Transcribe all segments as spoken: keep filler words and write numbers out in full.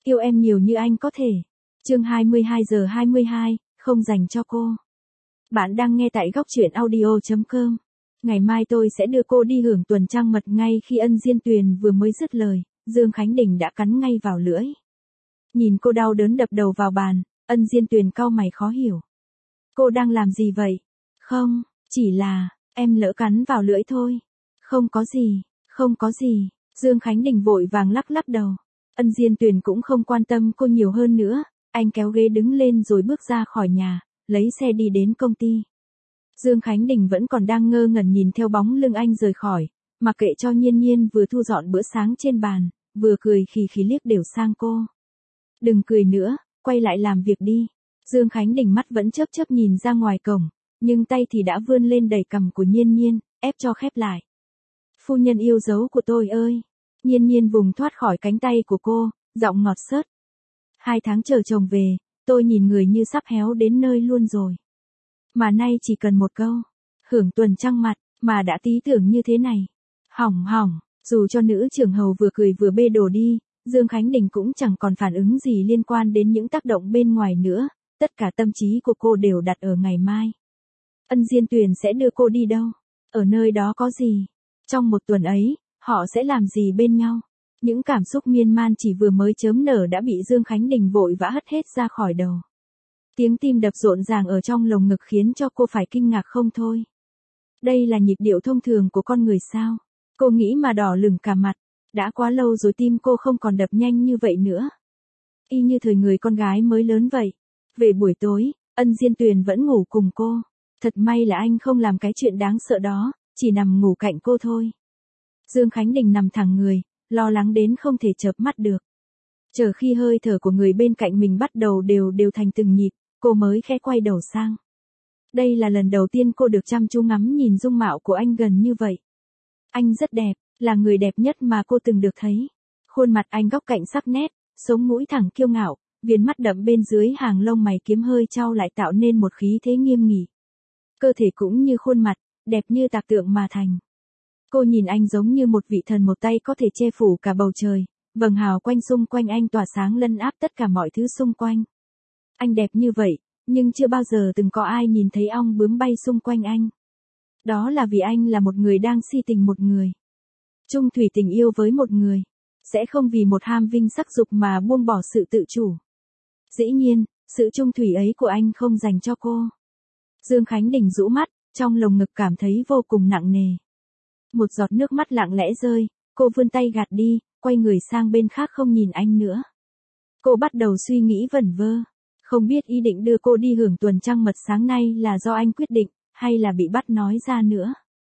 Yêu em nhiều như anh có thể. Chương hai mươi hai giờ hai mươi hai, không dành cho cô. Bạn đang nghe tại góc truyện audio chấm com. Ngày mai tôi sẽ đưa cô đi hưởng tuần trăng mật. Ngay khi Ân Diên Tuyền vừa mới dứt lời, Dương Khánh Đình đã cắn ngay vào lưỡi. Nhìn cô đau đớn đập đầu vào bàn, Ân Diên Tuyền cau mày khó hiểu. Cô đang làm gì vậy? Không, chỉ là, em lỡ cắn vào lưỡi thôi. Không có gì, không có gì. Dương Khánh Đình vội vàng lắc lắc đầu. Ân Diên Tuyền cũng không quan tâm cô nhiều hơn nữa, anh kéo ghế đứng lên rồi bước ra khỏi nhà, lấy xe đi đến công ty. Dương Khánh Đình vẫn còn đang ngơ ngẩn nhìn theo bóng lưng anh rời khỏi, mặc kệ cho Nhiên Nhiên vừa thu dọn bữa sáng trên bàn, vừa cười khì khì liếc đều sang cô. Đừng cười nữa, quay lại làm việc đi. Dương Khánh Đình mắt vẫn chớp chớp nhìn ra ngoài cổng, nhưng tay thì đã vươn lên đẩy cằm của Nhiên Nhiên, ép cho khép lại. Phu nhân yêu dấu của tôi ơi. Nhiên Nhiên vùng thoát khỏi cánh tay của cô, giọng ngọt xớt. Hai tháng chờ chồng về, tôi nhìn người như sắp héo đến nơi luôn rồi. Mà nay chỉ cần một câu, hưởng tuần trăng mặt, mà đã tí tưởng như thế này. Hỏng hỏng, dù cho nữ trưởng hầu vừa cười vừa bê đồ đi, Dương Khánh Đình cũng chẳng còn phản ứng gì liên quan đến những tác động bên ngoài nữa, tất cả tâm trí của cô đều đặt ở ngày mai. Ân Diên Tuyền sẽ đưa cô đi đâu? Ở nơi đó có gì? Trong một tuần ấy, họ sẽ làm gì bên nhau? Những cảm xúc miên man chỉ vừa mới chớm nở đã bị Dương Khánh Đình vội vã hất hết ra khỏi đầu. Tiếng tim đập rộn ràng ở trong lồng ngực khiến cho cô phải kinh ngạc không thôi. Đây là nhịp điệu thông thường của con người sao? Cô nghĩ mà đỏ lửng cả mặt. Đã quá lâu rồi tim cô không còn đập nhanh như vậy nữa. Y như thời người con gái mới lớn vậy. Về buổi tối, Ân Diên Tuyền vẫn ngủ cùng cô. Thật may là anh không làm cái chuyện đáng sợ đó, chỉ nằm ngủ cạnh cô thôi. Dương Khánh Đình nằm thẳng người, lo lắng đến không thể chợp mắt được. Chờ khi hơi thở của người bên cạnh mình bắt đầu đều đều thành từng nhịp, cô mới khẽ quay đầu sang. Đây là lần đầu tiên cô được chăm chú ngắm nhìn dung mạo của anh gần như vậy. Anh rất đẹp, là người đẹp nhất mà cô từng được thấy. Khuôn mặt anh góc cạnh sắc nét, sống mũi thẳng kiêu ngạo, viền mắt đậm bên dưới hàng lông mày kiếm hơi chau lại tạo nên một khí thế nghiêm nghị. Cơ thể cũng như khuôn mặt, đẹp như tạc tượng mà thành. Cô nhìn anh giống như một vị thần một tay có thể che phủ cả bầu trời, vầng hào quanh xung quanh anh tỏa sáng lấn áp tất cả mọi thứ xung quanh. Anh đẹp như vậy, nhưng chưa bao giờ từng có ai nhìn thấy ong bướm bay xung quanh anh. Đó là vì anh là một người đang si tình một người. Chung thủy tình yêu với một người, sẽ không vì một ham vinh sắc dục mà buông bỏ sự tự chủ. Dĩ nhiên, sự chung thủy ấy của anh không dành cho cô. Dương Khánh Đình rũ mắt, trong lồng ngực cảm thấy vô cùng nặng nề. Một giọt nước mắt lặng lẽ rơi, cô vươn tay gạt đi, quay người sang bên khác không nhìn anh nữa. Cô bắt đầu suy nghĩ vẩn vơ, không biết ý định đưa cô đi hưởng tuần trăng mật sáng nay là do anh quyết định, hay là bị bắt nói ra nữa.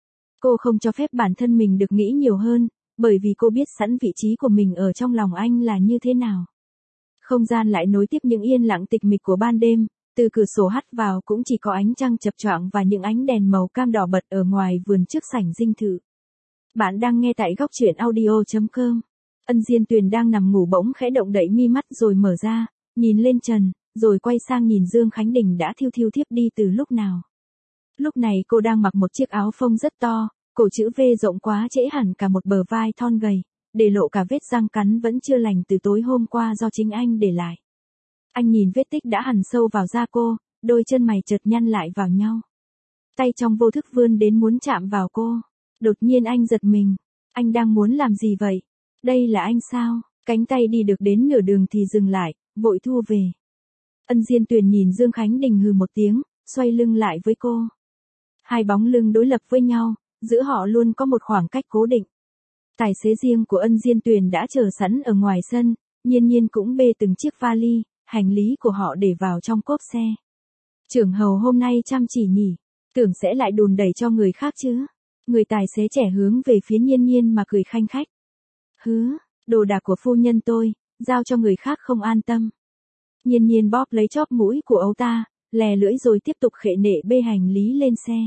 Cô không cho phép bản thân mình được nghĩ nhiều hơn, bởi vì cô biết sẵn vị trí của mình ở trong lòng anh là như thế nào. Không gian lại nối tiếp những yên lặng tịch mịch của ban đêm, từ cửa sổ hắt vào cũng chỉ có ánh trăng chập choạng và những ánh đèn màu cam đỏ bật ở ngoài vườn trước sảnh dinh thự. Bạn đang nghe tại góc truyện audio chấm com. Ân Diên Tuyền đang nằm ngủ bỗng khẽ động đậy mi mắt rồi mở ra, nhìn lên trần, rồi quay sang nhìn Dương Khánh Đình đã thiêu thiêu thiếp đi từ lúc nào. Lúc này cô đang mặc một chiếc áo phông rất to, cổ chữ V rộng quá trễ hẳn cả một bờ vai thon gầy, để lộ cả vết răng cắn vẫn chưa lành từ tối hôm qua do chính anh để lại. Anh nhìn vết tích đã hằn sâu vào da cô, đôi chân mày chợt nhăn lại vào nhau. Tay trong vô thức vươn đến muốn chạm vào cô. Đột nhiên anh giật mình. Anh đang muốn làm gì vậy? Đây là anh sao? Cánh tay đi được đến nửa đường thì dừng lại, vội thu về. Ân Diên Tuyền nhìn Dương Khánh Đình hừ một tiếng, xoay lưng lại với cô. Hai bóng lưng đối lập với nhau, giữa họ luôn có một khoảng cách cố định. Tài xế riêng của Ân Diên Tuyền đã chờ sẵn ở ngoài sân, Nhiên Nhiên cũng bê từng chiếc vali, hành lý của họ để vào trong cốp xe. Trưởng hầu hôm nay chăm chỉ nhỉ, tưởng sẽ lại đùn đẩy cho người khác chứ. Người tài xế trẻ hướng về phía Nhiên Nhiên mà cười khanh khách. Hứ, đồ đạc của phu nhân tôi, giao cho người khác không an tâm. Nhiên Nhiên bóp lấy chóp mũi của ấu ta, lè lưỡi rồi tiếp tục khệ nệ bê hành lý lên xe.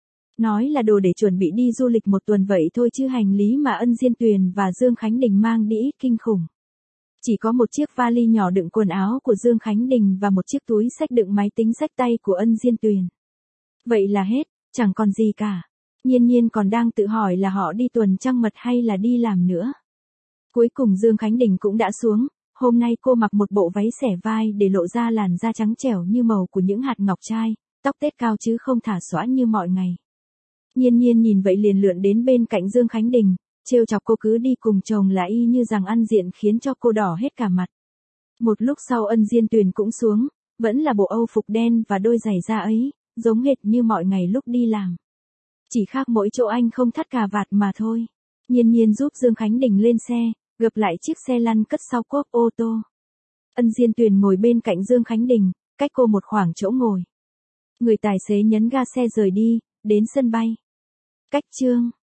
Nói là đồ để chuẩn bị đi du lịch một tuần vậy thôi chứ hành lý mà Ân Diên Tuyền và Dương Khánh Đình mang đi ít kinh khủng. Chỉ có một chiếc vali nhỏ đựng quần áo của Dương Khánh Đình và một chiếc túi xách đựng máy tính xách tay của Ân Diên Tuyền. Vậy là hết, chẳng còn gì cả. Nhiên Nhiên còn đang tự hỏi là họ đi tuần trăng mật hay là đi làm nữa. Cuối cùng Dương Khánh Đình cũng đã xuống, Hôm nay cô mặc một bộ váy xẻ vai để lộ ra làn da trắng trẻo như màu của những hạt ngọc trai, tóc tết cao chứ không thả xõa như mọi ngày. Nhiên Nhiên nhìn vậy liền lượn đến bên cạnh Dương Khánh Đình, trêu chọc cô cứ đi cùng chồng là y như rằng ăn diện khiến cho cô đỏ hết cả mặt. Một lúc sau Ân Diên Tuyền cũng xuống, vẫn là bộ âu phục đen và đôi giày da ấy, giống hệt như mọi ngày lúc đi làm. Chỉ khác mỗi chỗ anh không thắt cà vạt mà thôi. Nhiên Nhiên giúp Dương Khánh Đình lên xe, gập lại chiếc xe lăn cất sau cốp ô tô. Ân Diên Tuyền ngồi bên cạnh Dương Khánh Đình, cách cô một khoảng chỗ ngồi. Người tài xế nhấn ga xe rời đi, đến sân bay. Cách chương